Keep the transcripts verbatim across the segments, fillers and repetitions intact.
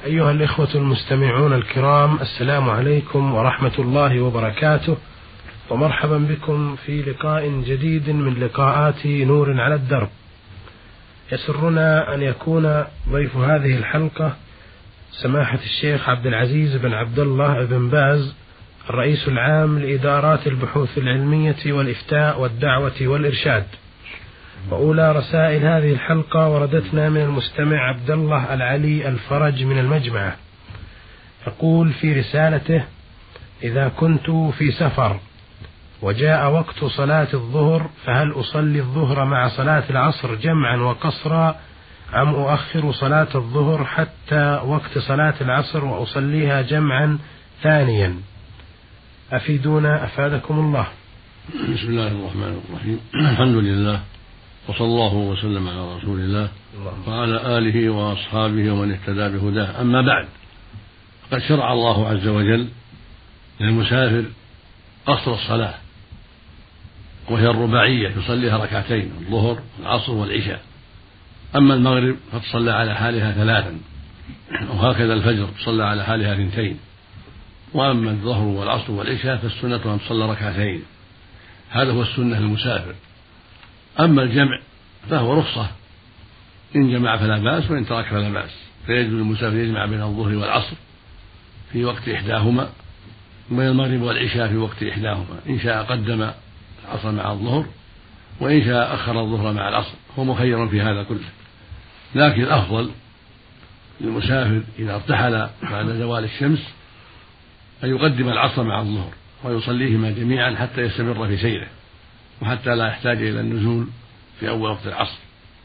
أيها الإخوة المستمعون الكرام، السلام عليكم ورحمة الله وبركاته، ومرحبا بكم في لقاء جديد من لقاءات نور على الدرب. يسرنا أن يكون ضيف هذه الحلقة سماحة الشيخ عبد العزيز بن عبد الله بن باز، الرئيس العام لإدارات البحوث العلمية والإفتاء والدعوة والإرشاد. وأولى رسائل هذه الحلقة وردتنا من المستمع عبد الله العلي الفرج من المجمعة، يقول في رسالته: إذا كنت في سفر وجاء وقت صلاة الظهر فهل أصلي الظهر مع صلاة العصر جمعا وقصرا، أم أؤخر صلاة الظهر حتى وقت صلاة العصر وأصليها جمعا ثانيا؟ أفيدونا أفادكم الله. بسم الله الرحمن الرحيم. الحمد لله، وصلى الله وسلم على رسول الله وعلى آله وأصحابه ومن اهتدى بهداه. أما بعد، قد شرع الله عز وجل للمسافر قصر الصلاة، وهي الرباعية يصليها ركعتين، الظهر والعصر والعشاء. أما المغرب فتصلى على حالها ثلاثا، وهكذا الفجر تصلى على حالها اثنتين. وأما الظهر والعصر والعشاء فالسنة أن تصلى ركعتين، هذا هو السنة للمسافر. أما الجمع فهو رخصة، إن جمع فلا بأس، وإن ترك فلا بأس. فيجب للمسافر يجمع بين الظهر والعصر في وقت إحداهما، وبين المغرب والعشاء في وقت إحداهما، إن شاء قدم العصر مع الظهر، وإن شاء أخر الظهر مع العصر، هو مخير في هذا كله. لكن الأفضل للمسافر إذا ارتحل بعد زوال الشمس أن يقدم العصر مع الظهر ويصليهما جميعا حتى يستمر في سيره، وحتى لا يحتاج إلى النزول في أول وقت العصر.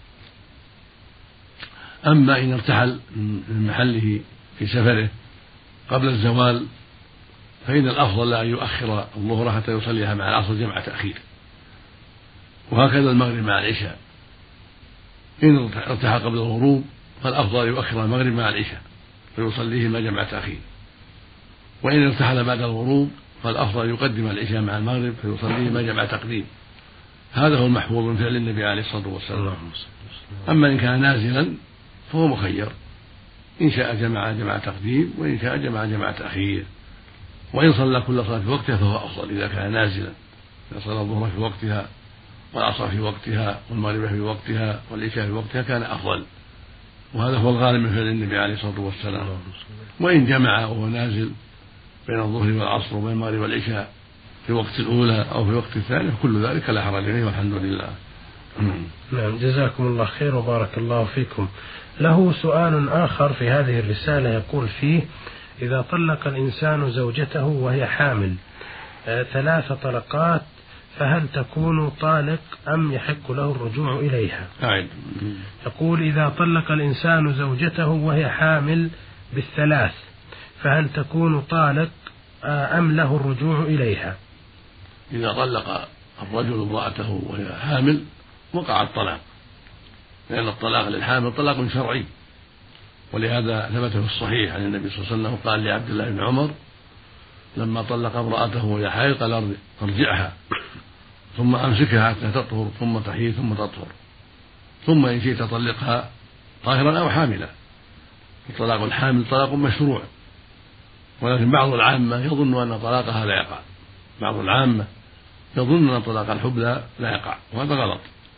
أما إن ارتحل من محله في سفره قبل الزوال فإن الأفضل أن يؤخر الظهر حتى يصليها مع العصر جمع تأخير، وهكذا المغرب مع العشاء. إن ارتحل قبل الغروب فالأفضل يؤخر المغرب مع العشاء فيصليهما جمع تأخير، وإن ارتحل بعد الغروب فالأفضل يقدم العشاء مع المغرب فيصليهما جمع تقديم. هذا هو المحفوظ من فعل النبي عليه الصلاة والسلام. أما إن كان نازلا فهو مخير، إن شاء جمع جمع تقديم، وإن شاء جمع جمع تأخير. وإن صلى كل صلاة في وقتها فهو أفضل إذا كان نازلا، إذا صلى الظهر في وقتها والعصر في وقتها والمغرب في وقتها والعشاء في وقتها كان أفضل، وهذا هو الغالب من فعل النبي عليه الصلاة والسلام. وإن جمع وهو نازل بين الظهر والعصر وبين المغرب والعشاء في وقت الأولى أو في وقت الثاني كل ذلك لا حرج عليه، والحمد لله. نعم، جزاكم الله خير وبارك الله فيكم. له سؤال آخر في هذه الرسالة يقول فيه: إذا طلق الإنسان زوجته وهي حامل آه ثلاث طلقات فهل تكون طالق أم يحق له الرجوع إليها؟ أعد. يقول: إذا طلق الإنسان زوجته وهي حامل بالثلاث فهل تكون طالق آه أم له الرجوع إليها؟ إذا طلق الرجل امرأته وهي حامل وقع الطلاق، لأن الطلاق للحامل طلاق شرعي، ولهذا ثبت في الصحيح عن النبي صلى الله عليه وسلم قال لعبد الله بن عمر لما طلق امرأته وهي حائض قال: ارجعها ثم أمسكها حتى تطهر ثم تحيض ثم تطهر، ثم إن شئت طلقها طاهرا أو حاملا. الطلاق الحامل طلاق مشروع، ولكن بعض العامة يظن أن طلاقها لا يقع، بعض العامة يظن أن طلاق الحبلى لا يقع، وهذا غلط،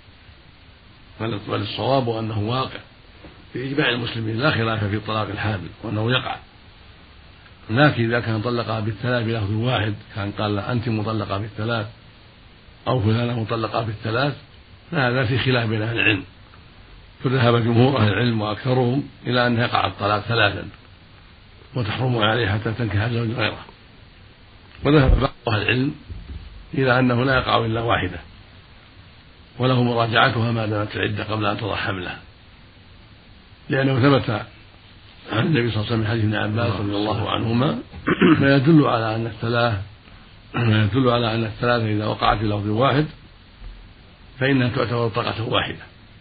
بل الصواب أنه واقع في إجماع المسلمين، لا خلاف في طلاق الحامل وأنه يقع. لكن إذا كان طلقها بالثلاث بلفظ واحد، كان قال أنت مطلقة بالثلاث أو فلانة مطلقة بالثلاث، فهذا في خلاف بين أهل العلم، فذهب جمهور أهل العلم وأكثرهم إلى أن يقع الطلاق ثلاثا وتحرم عليه حتى تنكح زوج غيره، وذهب بعض أهل العلم إلى أنه لا يقع إلا واحدة، وله مراجعتها ما دامت العدة قبل أن تضع حملها، لأنه ثبت عن النبي صلى الله عليه وسلم من حديث ابن عباس رضي الله عنهما ما يدل على أن الثلاث ما يدل على أن الثلاثة إذا وقعت في لفظ واحد فإنها تعتبر طلقة واحدة.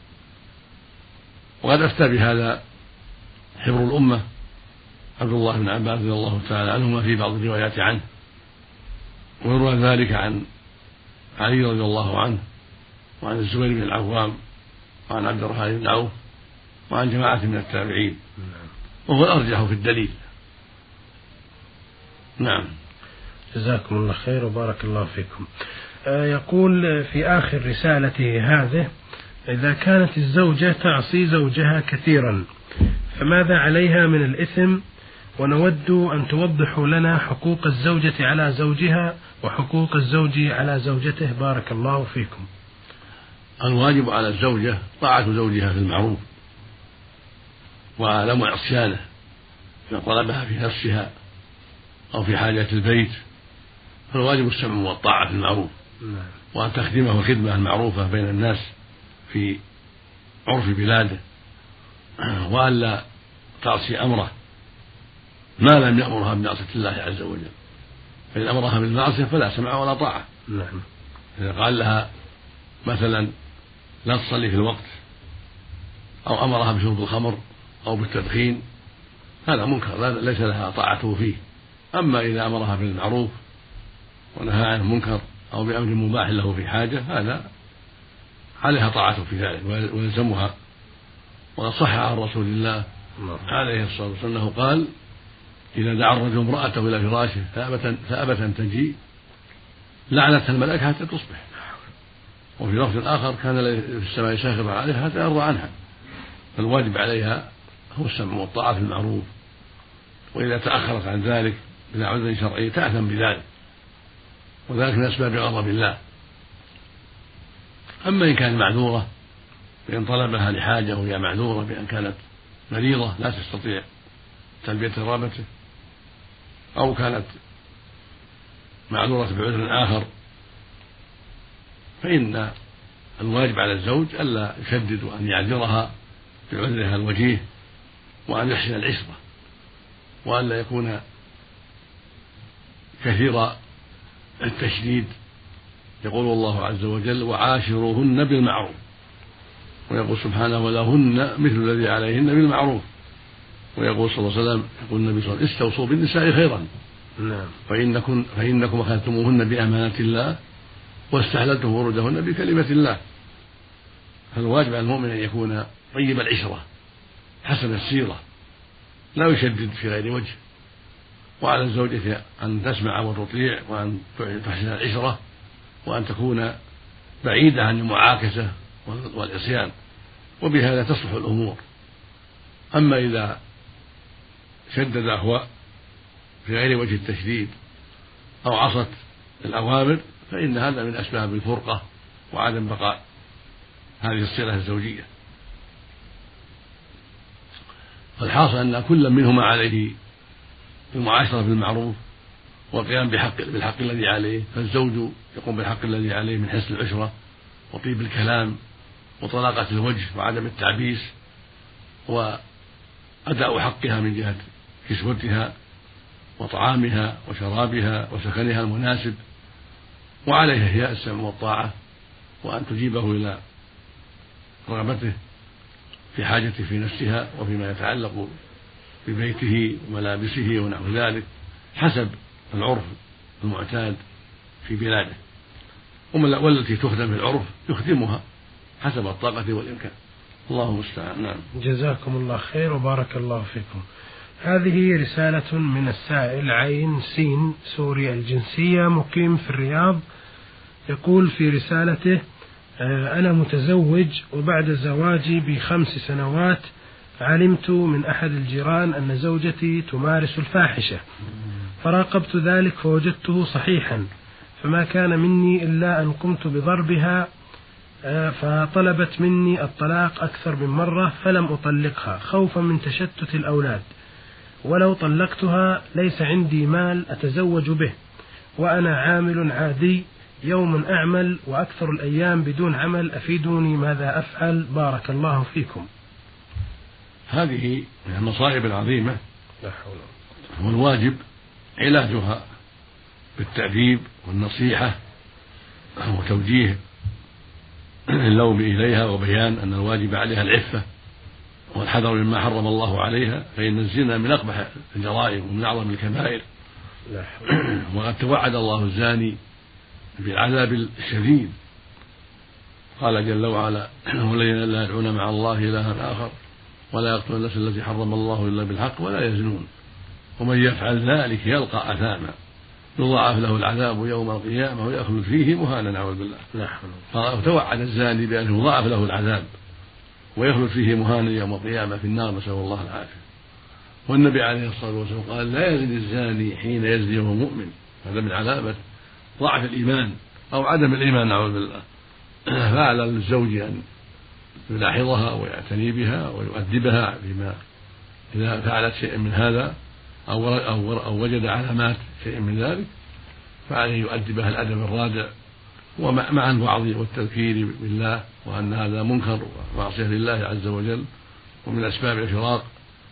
وقد أفتى بهذا حبر الأمة عبد الله بن عباس رضي الله تعالى عنهما في بعض الروايات عنه، ويروى ذلك عن علي رضي الله عنه وعن الزبير بن العوام وعن عبد الرحمن بن عوف وعن جماعة من التابعين. وهو الأرجح في الدليل. نعم. جزاكم الله خير وبارك الله فيكم. يقول في آخر رسالته هذه: إذا كانت الزوجة تعصي زوجها كثيرا فماذا عليها من الإثم؟ ونود أن توضحوا لنا حقوق الزوجة على زوجها وحقوق الزوج على زوجته بارك الله فيكم. الواجب على الزوجة طاعة زوجها في المعروف وعدم عصيانه إذا طلبها في نفسها أو في حاجة البيت، فالواجب السمع والطاعة في المعروف، وأن تخدمه الخدمة المعروفة بين الناس في عرف بلاده، وأن لا تعصي أمره ما لم يأمرها بمعصية الله عز وجل. فإن أمرها بالمعصية فلا سمع ولا طاعة. نعم. إذا قال لها مثلا لا تصلي في الوقت، أو أمرها بشرب الخمر أو بالتدخين، هذا منكر ليس لها طاعته فيه. أما إذا أمرها بالمعروف ونهى عن المنكر أو بأمر مباح له في حاجة، هذا عليها طاعته في ذلك ويلزمها. وقد صح عن رسول الله عليه الصلاة والسلام أنه قال: إذا دعا الرجل امرأته إلى فراشه فأبت أن تجيء لعنتها الملائكة حتى تصبح. وفي لفظ آخر: كان في السماء ساخطا عليها حتى يرضى عنها. فالواجب عليها هو السمع والطاعة في المعروف، وإذا تأخرت عن ذلك بلا عذر شرعي تأثم بذلك، وذلك من أسباب غضب الله. أما إن كانت معذورة بأن طلبها لحاجة وهي معذورة بأن كانت مريضة لا تستطيع تلبية رغبته، أو كانت معذورة بعذر آخر، فإن الواجب على الزوج ألا يشدد وأن يعذرها بعذرها الوجيه، وأن يحسن العشرة، وأن لا يكون كثير التشديد. يقول الله عز وجل: وعاشروهن بالمعروف، ويقول سبحانه: ولهن مثل الذي عليهن بالمعروف. ويقول صلى الله عليه وسلم: يقول النبي صلى الله عليه وسلم: استوصوا بالنساء خيرا. نعم. فإنكم, فإنكم أخذتموهن بأمانة الله واستحللتم فروجهن بكلمة الله. فالواجب على المؤمن أن يكون طيب العشرة حسن السيرة، لا يشدد في غير وجه. وعلى الزوجة أن تسمع وتطيع، وأن تحسن العشرة، وأن تكون بعيدة عن المعاكسة والعصيان، وبهذا تصلح الأمور. أما إذا شدد هو في غير وجه التشديد أو عصت الأوامر، فإن هذا من أسباب الفرقة وعدم بقاء هذه الصلة الزوجية. فالحاصل أن كل منهما عليه المعاشرة بالمعروف والقيام بحق بالحق الذي عليه. فالزوج يقوم بالحق الذي عليه من حسن العشرة وطيب الكلام وطلاقة الوجه وعدم التعبيس، وأداء حقها من جهة كسوتها وطعامها وشرابها وسكنها المناسب. وعليها هي السمع والطاعة، وأن تجيبه إلى رغبته في حاجته في نفسها وفيما يتعلق ببيته وملابسه ونحو ذلك حسب العرف المعتاد في بلاده، والتي تخدم في العرف يخدمها حسب الطاقة والإمكان. الله المستعان. نعم. جزاكم الله خير وبارك الله فيكم. هذه رسالة من السائل عين سين سوري الجنسية مقيم في الرياض. يقول في رسالته: أنا متزوج، وبعد زواجي بخمس سنوات علمت من أحد الجيران أن زوجتي تمارس الفاحشة، فراقبت ذلك فوجدته صحيحا، فما كان مني إلا أن قمت بضربها، فطلبت مني الطلاق أكثر من مرة فلم أطلقها خوفا من تشتت الأولاد، ولو طلقتها ليس عندي مال أتزوج به، وأنا عامل عادي يوم أعمل وأكثر الأيام بدون عمل، أفيدوني ماذا أفعل بارك الله فيكم. هذه من المصائب العظيمة، والواجب علاجها بالتأديب والنصيحة وتوجيه اللوم إليها، وبيان أن الواجب عليها العفة والحذر مما حرم الله عليها، فإن الزنا من أقبح الجرائم ومن أعظم الكبائر. وقد توعد الله الزاني بالعذاب الشديد، قال جل وعلا: والذين لا يدعون مع الله إلها آخر ولا يقتل النفس التي حرم الله إلا بالحق ولا يزنون ومن يفعل ذلك يلقى أثاما يضاعف له العذاب يوم القيامة ويخلد فيه مهانا نعوذ بالله. فتوعد الزاني بأن يضاعف له العذاب ويخلد فيه مهانا يوم القيامة في النار، نسأل الله العافية. والنبي عليه الصلاة والسلام قال لا يزني الزاني حين يزني وهو مؤمن، هذا من علامة ضعف الإيمان أو عدم الإيمان نعوذ بالله. فعلى الزوج أن يلاحظها ويعتني بها ويؤدبها بما إذا فعلت شيئا من هذا أو, أو, أو وجد علامات شيء من ذلك فعليه يؤدبها الأدب الرادع ومع الوعظ والتذكير بالله وأن هذا منكر ومعصية لله عز وجل ومن أسباب الفراق.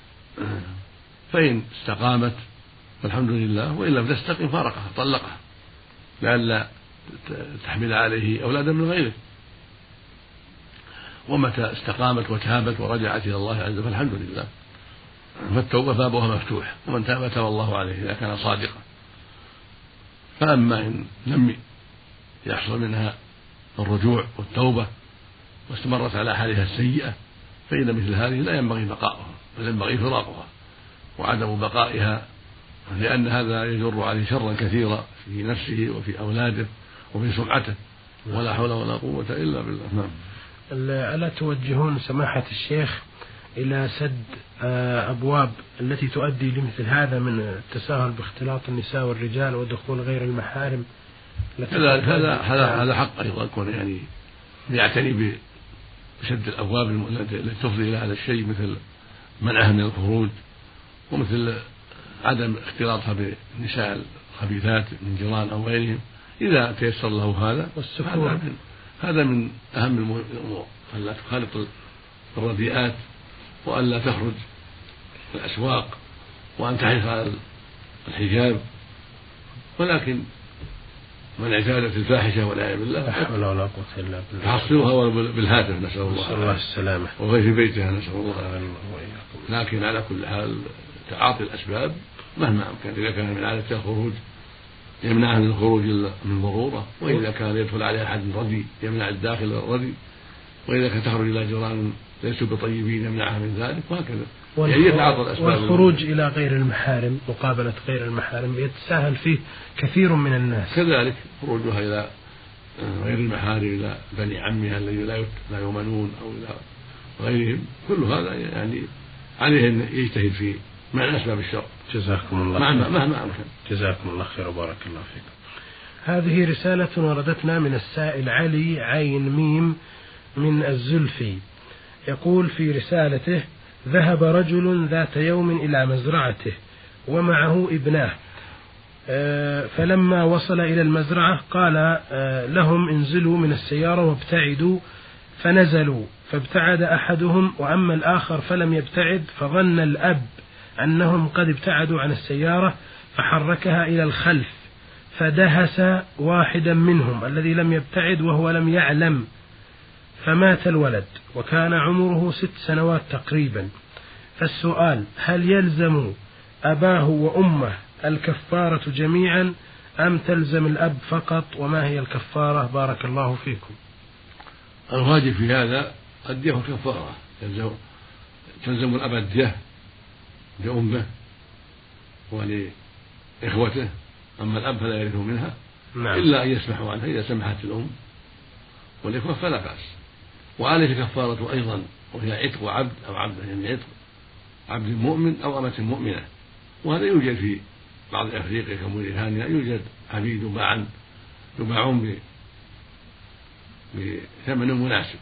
فإن استقامت فالحمد لله، وإن لم تستقم فارقها طلقها لئلا تحمل عليه أولادا من غيره. ومتى استقامت وتابت ورجعت إلى الله عز وجل فالحمد لله، فالتوبة بابها مفتوح، ومن تاب تاب الله عليه إذا كان صادقا. فأما إن لم يحصل منها الرجوع والتوبة واستمرت على حالها السيئة فإن مثل هذه لا ينبغي بقاؤها بل ينبغي فراقها وعدم بقائها، لأن هذا يجر عليه شرا كثيرا في نفسه وفي أولاده وفي سمعته، ولا حول ولا قوة إلا بالله. نعم. ألا توجهون سماحة الشيخ إلى سد أبواب التي تؤدي لمثل هذا من التساهل باختلاط النساء والرجال ودخول غير المحارم؟ هذا هذا هذا حق أيضا، يكون يعني يعتني بسد الأبواب التي تفضي إلى هذا الشيء، مثل منعها من الخروج ومثل عدم اختلاطها بالنساء الخبيثات من جيران أو غيرهم إذا تيسر له هذا. والسفور هذا من أهم الأمور، ألا تخالط الرديئات وألا تخرج الأسواق وأن تحرص على الحجاب، ولكن من اعتادت الفاحشة والعياذ بالله لا حول ولا قوة إلا بالله تحصلها بالهاتف نسأل الله, الله السلامة وغير في بيتها نسأل الله. لكن على كل حال تعاطي الأسباب مهما أمكن، إذا كان من عادة الخروج يمنعها من الخروج من ضرورة، وإذا كان يدخل عليها أحد ردي يمنع الداخل الردي، وإذا كانت تخرج إلى جيران ليسوا بطيبين يمنعها من ذلك، وهكذا. يعني يتعاطى الأسباب. والخروج إلى غير المحارم مقابلة غير المحارم يتساهل فيه كثير من الناس، كذلك خروجها إلى غير المحارم إلى بني عمها الذين لا يؤمنون أو إلى غيرهم، كل هذا يعني عليه أن يجتهد في مع أسباب الشر. جزاكم الله مهما مهما أمكن. جزاكم الله خير وبارك الله فيكم. هذه رسالة وردتنا من السائل علي عين ميم من الزلفي، يقول في رسالته: ذهب رجل ذات يوم إلى مزرعته ومعه ابناه، فلما وصل إلى المزرعة قال لهم انزلوا من السيارة وابتعدوا، فنزلوا، فابتعد أحدهم وأما الآخر فلم يبتعد، فظن الأب أنهم قد ابتعدوا عن السيارة فحركها إلى الخلف فدهس واحدا منهم الذي لم يبتعد وهو لم يعلم، فمات الولد وكان عمره ست سنوات تقريبا. فالسؤال: هل يلزم أباه وأمه الكفارة جميعا أم تلزم الأب فقط؟ وما هي الكفارة؟ بارك الله فيكم. الواجب في هذا الدية كفارة، تلزم الأب الدية لأمه ولإخوته، أما الأب فلا يرث منها. نعم. إلا أن يسمحوا عنها، إذا سمحت الأم والإخوة فلا بأس. وعليه كفارة أيضا، وهي عتق عبد أو عبد، يعني عتق عبد مؤمن أو أمة مؤمنة، وهذا يوجد في بعض أفريقيا كموريتانيا، يوجد عبيد باعا يباعون بثمن مناسب.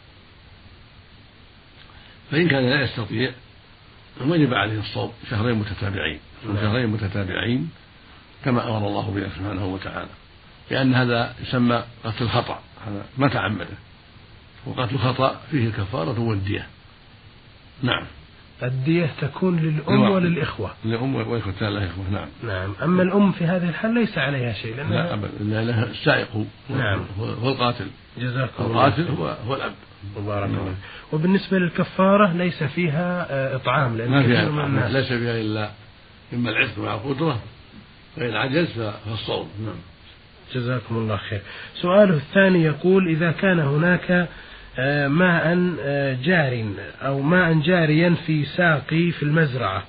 فإن كان لا يستطيع وجب عليه الصوم شهرين متتابعين شهرين متتابعين كما أمر الله به سبحانه وتعالى، لأن هذا يسمى قتل خطأ، هذا ما تعمده، وقتل خطأ فيه الكفارة والدية. نعم. الدية تكون للأم وللإخوة. للأم والإخوة لا إخوة. نعم. نعم. أما الأم في هذه الحال ليس عليها شيء، لأنها لا أبدا، لها السائق. نعم. هو القاتل. جزاكم الله. القاتل هو هو الأب. مبارك الله. وبالنسبة للكفارة ليس فيها إطعام، لأن كثير من الناس ليس فيها إلا إما العتق مع القدرة، فإن عجز فالصوم. نعم. جزاكم الله خير. سؤاله الثاني يقول: إذا كان هناك ماء جار أو ماء جاريا في ساقي في المزرعة،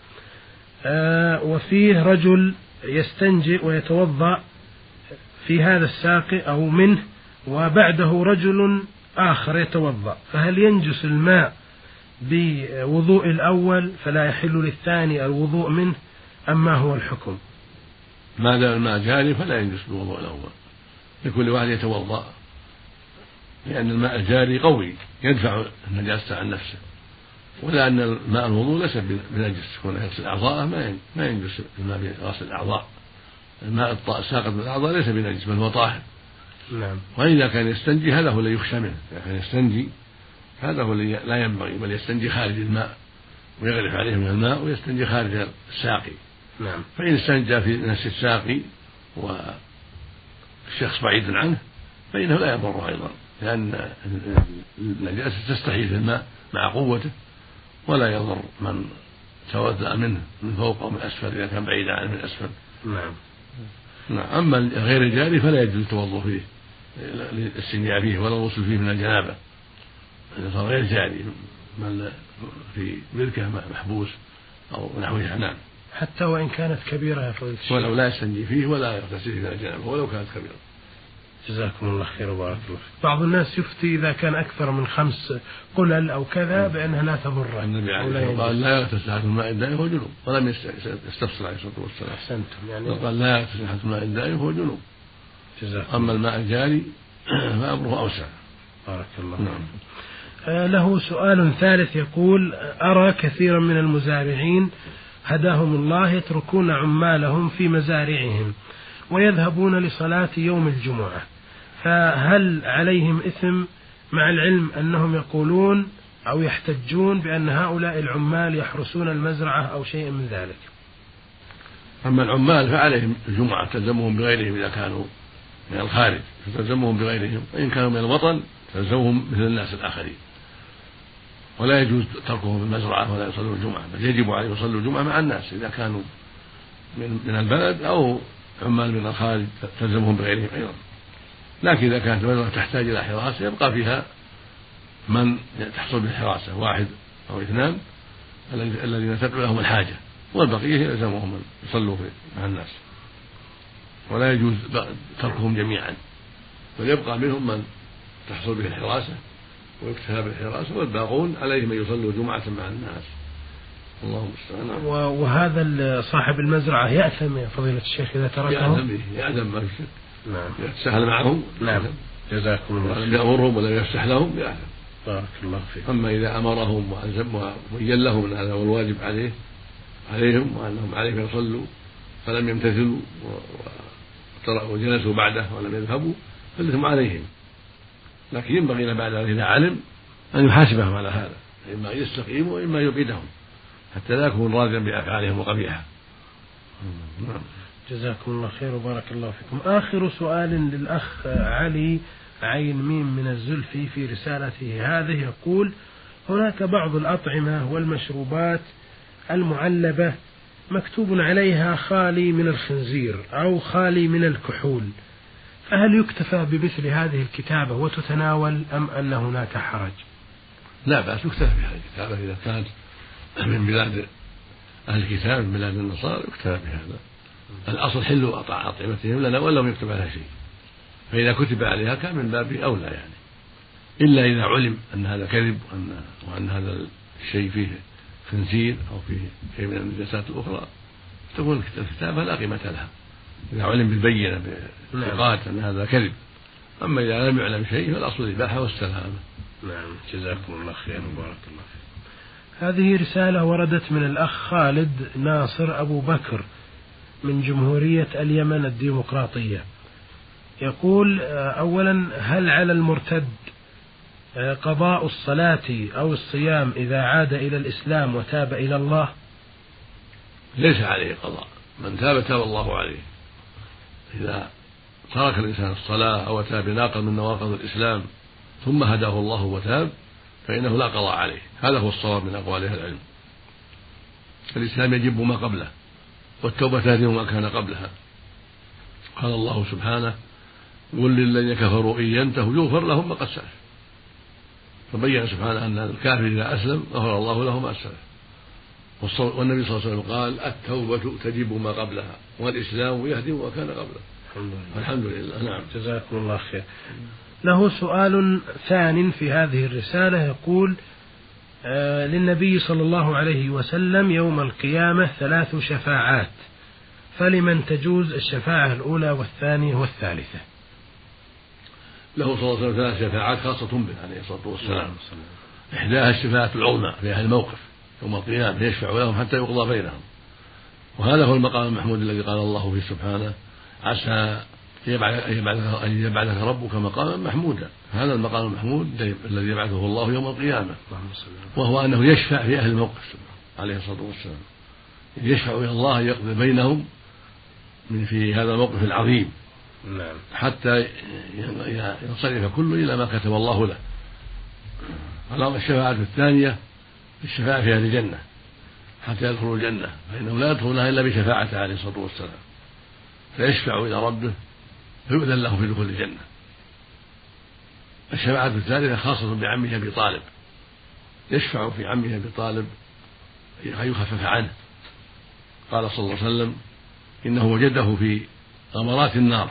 وفيه رجل يستنجئ ويتوضأ في هذا الساقي أو منه، وبعده رجل آخر يتوضأ، فهل ينجس الماء بوضوء الأول فلا يحل للثاني الوضوء منه، أم ما هو الحكم؟ ما دام الماء جاري فلا ينجس بالوضوء الأول، لكل واحد يتوضأ، لأن الماء الجاري قوي يدفع النجاسة عن نفسه، ولا أن الماء الوضوء ليس بنجس، كونه يغسل أعضاءه ما ينجس الماء بغسل الأعضاء، الماء الساقط من الأعضاء ليس بنجس بل هو طاهر. نعم. وإذا كان يستنجي هذا هو الذي يخشى منه، إذا كان يستنجي هذا هو الذي لا ينبغي، بل يستنجي خارج الماء ويغرف عليه من الماء ويستنجي خارج الساقي. نعم. فإن استنجى في نفس الساقي والشخص بعيد عنه فإنه لا يضر أيضا، لأن النجاسة تستحيل في الماء مع قوته، ولا يضر من توضأ منه من فوق أو من أسفل إذا كان بعيدا عنه من أسفل. نعم. نعم. أما غير الجاري فلا يجوز التوضؤ فيه للاستنجاء فيه ولا الغسل فيه من الجنابة، إذا صار غير جاري من في بركة محبوس أو نحوها. نعم. حتى وإن كانت كبيرة يا فضيلة الشيخ، ولو لا يستنجي فيه ولا يغتسل من الجنابة ولو كانت كبيرة. جزاكم الله خير وبارك الله فيك. بعض الناس يفتي إذا كان أكثر من خمس قلل أو كذا بأنها لا تضر. النبي عليه الصلاة والسلام قال لا يغتسل أحد من الماء الدائم وهو جنوب، ولم يستفسر عليه الصلاة والسلام. أحسنتم. يعني قال لا يغتسل أحد من الماء الدائم وهو جنوب. جزاكم. أما الماء الجاري فأمره أوسع. بارك الله. نعم. آه له سؤال ثالث يقول: أرى كثيرا من المزارعين هداهم الله يتركون عمالهم في مزارعهم ويذهبون لصلاة يوم الجمعة، فهل عليهم إثم مع العلم أنهم يقولون أو يحتجون بأن هؤلاء العمال يحرسون المزرعة أو شيء من ذلك؟ أما العمال فعليهم الجمعة تلزمهم بغيرهم إذا كانوا من الخارج، فتلزمهم بغيرهم، وإن كانوا من الوطن تلزمهم مثل الناس الآخرين، ولا يجوز تركهم في المزرعة ولا يصلوا الجمعة، بل يجب عليهم يصلوا الجمعة مع الناس إذا كانوا من من البلد أو عمال من الخارج تلزمهم بغيرهم أيضا. لكن إذا كانت المزرعة تحتاج إلى حراسة يبقى فيها من تحصل بالحراسة، واحد أو اثنان الذين تدعو لهم الحاجة، والبقية يلزمهم أن يصلوا مع الناس، ولا يجوز تركهم جميعا، بل يبقى منهم من تحصل به الحراسة ويكتفى بالحراسة، والباقون عليهم أن يصلوا جمعة مع الناس. الله المستعان. وهذا صاحب المزرعة يأثم يا فضيلة الشيخ إذا تركهم؟ يأثم به، يأثم ما في شك. نعم. يتساهل معهم. نعم. جزاكم الله. ولم يأمرهم ولم يفسح لهم يأثم. بارك الله فيك. أما إذا أمرهم وبين لهم أن هذا هو الواجب عليه عليهم وأنهم عليهم يصلوا فلم يمتثلوا وجلسوا بعده ولم يذهبوا فالإثم عليهم، لكن ينبغي بعد ذلك إذا علم أن يحاسبهم على هذا، إما أن يستقيموا وإما يبعدهم حتى لا يكون راضيا بأفعالهم وقبيحة. جزاكم الله خير وبارك الله فيكم. آخر سؤال للأخ علي عين ميم من الزلفي في رسالته هذه يقول: هناك بعض الأطعمة والمشروبات المعلبة مكتوب عليها خالي من الخنزير أو خالي من الكحول، فهل يكتفى بمثل هذه الكتابة وتتناول أم أن هناك حرج؟ لا بأس يكتفى بهذه الكتابة إذا كانت من بلاد أهل الكتاب من بلاد النصارى يكتفى بهذا. الأصل حل أطعمتهم لنا ولم يكتب عليها شيء، فإذا كتب عليها كان من باب أولى يعني، إلا إذا علم أن هذا كذب وأن, وأن هذا الشيء فيه خنزير أو فيه شيء من النجاسات الأخرى تكون الكتابة لا قيمة لها إذا علم بالبينة بثقات أن هذا كذب. أما إذا لم يعلم شيء فالأصل الإباحة والسلامة. نعم. جزاكم الله خيرا وبارك الله فيك. هذه رسالة وردت من الأخ خالد ناصر أبو بكر من جمهورية اليمن الديمقراطية، يقول: أولا، هل على المرتد قضاء الصلاة أو الصيام إذا عاد إلى الإسلام وتاب إلى الله؟ ليس عليه قضاء، من تاب تاب الله عليه. إذا ترك الإنسان الصلاة أو تاب بناقض من نواقض الإسلام ثم هداه الله وتاب فإنه لا قضاء عليه، هذا هو الصواب من أقوال أهل العلم. الإسلام يجب ما قبله والتوبة تهدم ما كان قبلها. قال الله سبحانه: قل للذين كفروا إن ينتهوا يغفر لهم ما قد سلف. فبين سبحانه أن الكافر إذا أسلم غفر الله له ما سلف. والنبي صلى الله عليه وسلم قال التوبة تجب ما قبلها والإسلام يهدم ما كان قبله. الحمد لله. نعم. جزاكم الله خير. له سؤال ثان في هذه الرسالة يقول: آه للنبي صلى الله عليه وسلم يوم القيامة ثلاث شفاعات، فلمن تجوز الشفاعة الأولى والثانية والثالثة؟ له صلى الله عليه وسلم ثلاث شفاعات خاصة به عليه الصلاة والسلام. إحداها الشفاعة العظمى في أهل الموقف يوم القيامة، يشفع لهم حتى يقضى بينهم، وهذا هو المقام المحمود الذي قال الله فيه سبحانه: عسى أن يبعثك ربك مقاما محمودا. هذا المقام المحمود الذي يبعثه الله يوم القيامة، وهو أنه يشفع في أهل الموقف عليه الصلاة والسلام، يشفع إلى الله يقضي بينهم من في هذا الموقف العظيم حتى ينصرف كل إلى ما كتب الله له. اللهم الشفاعة الثانية الشفاعة في أهل الجنة حتى يدخلوا الجنة، فإنهم لا يدخلونها إلا بشفاعته عليه الصلاة والسلام، فيشفع إلى ربه فيؤذن له في دخول الجنة. الشفاعة الثالثة خاصة بعمه أبي طالب، يشفع في عمه أبي طالب يخفف عنه. قال صلى الله عليه وسلم: إنه وجده في غمرات النار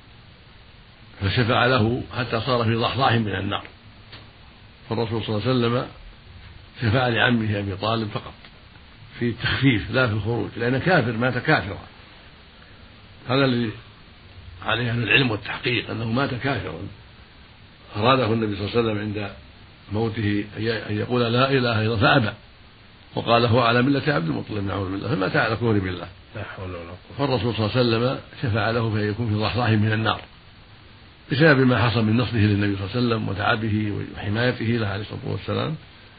فشفع له حتى صار في ضحضاح من النار، فالرسول صلى الله عليه وسلم شفع لعمه أبي طالب فقط في التخفيف لا في الخروج، لأن كافر مات كافرا. هذا الذي عليه أهل العلم والتحقيق، أنه مات كافرا، أراده النبي صلى الله عليه وسلم عند موته أن يقول لا إله إلا الله فأبى، وقال هو على ملة عبد المطلب نعوذ بالله، فمات على كفر بالله. فالرسول صلى الله عليه وسلم شفع له فأن يكون في ضحضاح من النار بسبب ما حصل من نصره للنبي صلى الله عليه وسلم وتعبه وحمايته له عليه الصلاة والسلام.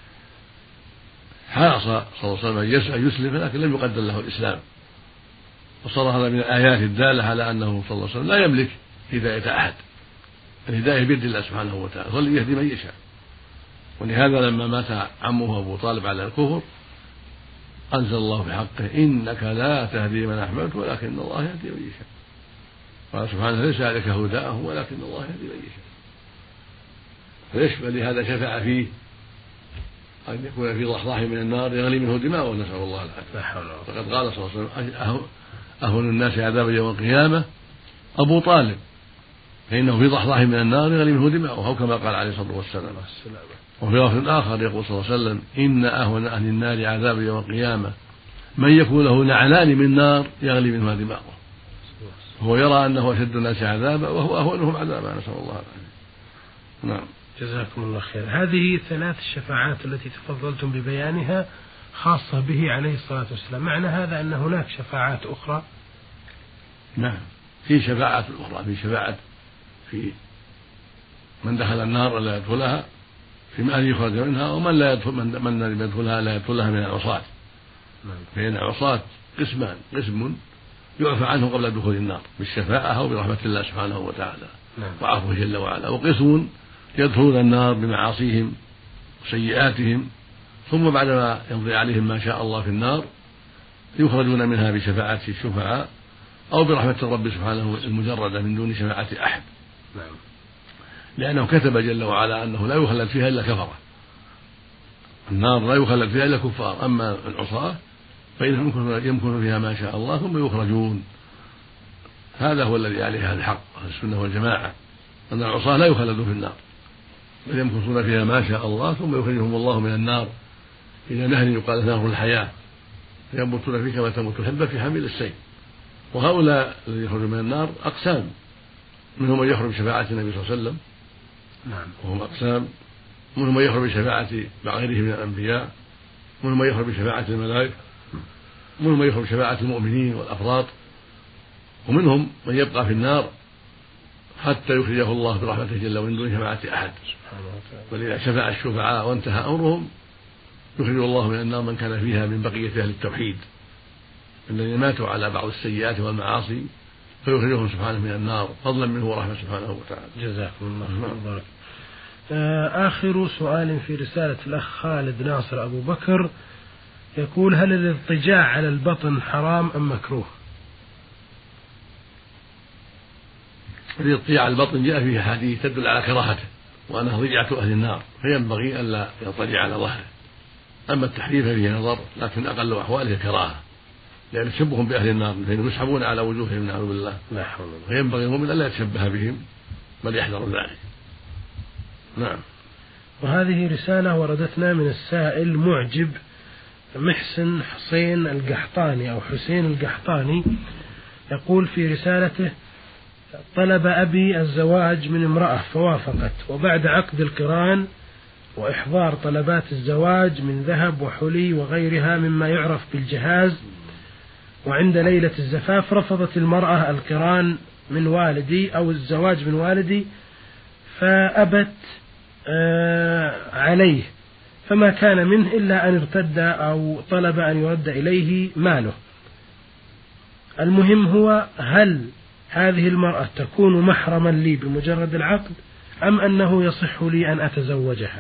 حرص صلى الله عليه وسلم أن يسلم، لكن لم يقدر له الإسلام، وصار هذا من الآيات الدالة على أنه صلى الله عليه وسلم لا يملك هداية أحد، الهداية بيد الله سبحانه وتعالى، هو الذي يهدي من يشاء. ولهذا لما مات عمه أبو طالب على الكفر أنزل الله في حقه: إنك لا تهدي من أحببت ولكن الله يهدي من يشاء. قال سبحانه: ليس عليك هداهم ولكن الله يهدي من يشاء. فيشفع لهذا شفع فيه أن يكون في ضحضاح من النار يغلي منه دماءه، نسأل الله العافية. فقد قال صلى الله عليه وسلم: أهون الناس عذابا يوم القيامة أبو طالب، فإنه في ضحضاح من النار يغلي منه دماؤه، أو كما قال عليه الصلاة والسلام. وفي لفظ آخر يقول صلى الله عليه وسلم: إن أهون أهل النار عذابا يوم القيامة من يكون له نعلان من نار يغلي منها دماؤه. هو يرى أنه أشد الناس عذابا وهو أهونهم عذابا، نسأل الله العافية. نعم. جزاكم الله خير. هذه ثلاث الشفاعات التي تفضلتم ببيانها خاصة به عليه الصلاة والسلام، معنى هذا أن هناك شفاعات أخرى؟ نعم، في شفاعات أخرى، في شفاعة في من دخل النار لا يدخلها، في من يخرج منها، ومن لا يدخل من, من يدخلها لا يدخلها من العصاة. فإن العصاة قسمان: قسم يعفى عنه قبل دخول النار بالشفاعة أو برحمة الله سبحانه وتعالى وعفوه جل وعلا، وقسم يدخلون النار بمعاصيهم وسيئاتهم، ثم بعدما يمضي عليهم ما شاء الله في النار يخرجون منها بشفاعة الشفعاء أو برحمة الرب سبحانه المجردة من دون شفاعة أحد، لأنه كتب جل وعلا أنه لا يخلد فيها إلا كفرة. النار لا يخلد فيها إلا كفار، أما العصاة فإنهم يمكن فيها ما شاء الله ثم يخرجون. هذا هو الذي عليه الحق أهل السنة والجماعة، أن العصاة لا يخلدون في النار، بل يمكثون فيها ما شاء الله ثم يخرجهم الله من النار إلى نهر يقال نهر الحياة، فينبتون فيه كما تنبت الحبة في حميل السيل. وهؤلاء الذين يخرجون من النار أقسام: منهم من يخرج بشفاعة النبي صلى الله عليه وسلم، وهم أقسام: منهم من يخرج بشفاعة غيره من الأنبياء، منهم من يخرج بشفاعة الملائكة، منهم من يخرج بشفاعة المؤمنين والأفراد، ومنهم من يبقى في النار حتى يخرجه الله برحمته جل وعلا من دون شفاعة أحد. ولذا شفع الشفعاء وانتهى أمرهم يخرج الله من النار من كان فيها من بقية أهل التوحيد الذين ماتوا على بعض السيئات والمعاصي، فيخرجهم سبحانه من النار فضلا منه ورحمة سبحانه وتعالى. جزاكم الله خيرا. آخر سؤال في رسالة الأخ خالد ناصر أبو بكر يقول: هل الاضطجاع على البطن حرام أم مكروه؟ الاضطجاع على البطن جاء فيه حديث تدل على كراهته وأنها رجعة أهل النار، فينبغي ألا يضطجع على ظهره. أما التحريف فيه نظر، لكن أقل أحواله كراهة، لأن تشبههم بأهل النار فإنهم يسحبون على وجوههم نعوذ بالله، لا حول ولا قوة. فينبغي المؤمن ألا يتشبه بهم بل يحذر ذلك. نعم. وهذه رسالة وردتنا من السائل معجب محسن حسين القحطاني أو حسين القحطاني، يقول في رسالته: طلب أبي الزواج من امرأة فوافقت، وبعد عقد القران وإحضار طلبات الزواج من ذهب وحلي وغيرها مما يعرف بالجهاز، وعند ليلة الزفاف رفضت المرأة القران من والدي أو الزواج من والدي، فأبت آه عليه، فما كان منه إلا أن ارتد أو طلب أن يرد إليه ماله. المهم هو هل هذه المرأة تكون محرما لي بمجرد العقد، أم أنه يصح لي أن أتزوجها؟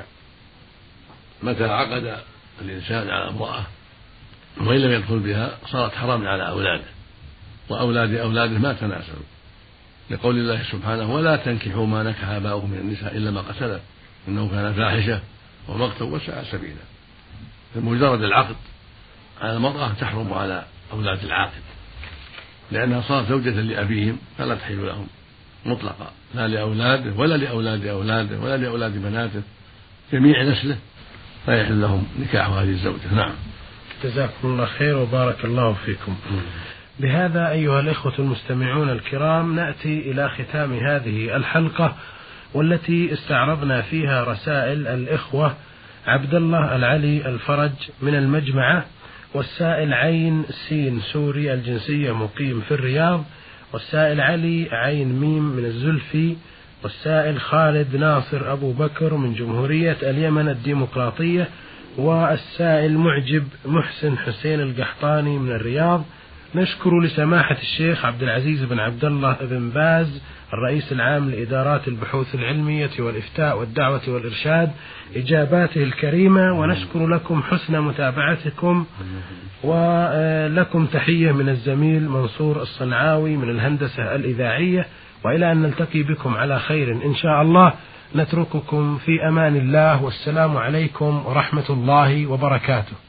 متى عقد الإنسان على امرأة وإن لم يدخل بها صارت حراما على أولاده، وأولاد أولاده ما تناسلوا، لقول الله سبحانه: ولا تنكحوا ما نكح آباؤكم من النساء إلا ما قد سلف إنه كان فاحشة ومقتا وساء سبيلا. بمجرد العقد على المرأة تحرم على أولاد العاقد، لأنها صارت زوجة لأبيهم فلا تحل لهم مطلقا، لا لأولاده ولا لأولاد أولاده ولا لأولاد بناته، جميع نسله لا يحل لهم نكاح هذه الزوجة. نعم. جزاكم الله خير وبارك الله فيكم. بهذا أيها الإخوة المستمعون الكرام نأتي إلى ختام هذه الحلقة، والتي استعرضنا فيها رسائل الإخوة عبد الله العلي الفرج من المجمعة، والسائل عين سين سوري الجنسية مقيم في الرياض، والسائل علي عين ميم من الزلفي، والسائل خالد ناصر أبو بكر من جمهورية اليمن الديمقراطية، والسائل معجب محسن حسين القحطاني من الرياض. نشكر لسماحة الشيخ عبد العزيز بن عبد الله بن باز الرئيس العام لإدارات البحوث العلمية والإفتاء والدعوة والإرشاد إجاباته الكريمة، ونشكر لكم حسن متابعتكم، ولكم تحية من الزميل منصور الصنعاوي من الهندسة الإذاعية، وإلى أن نلتقي بكم على خير إن شاء الله نترككم في أمان الله، والسلام عليكم ورحمة الله وبركاته.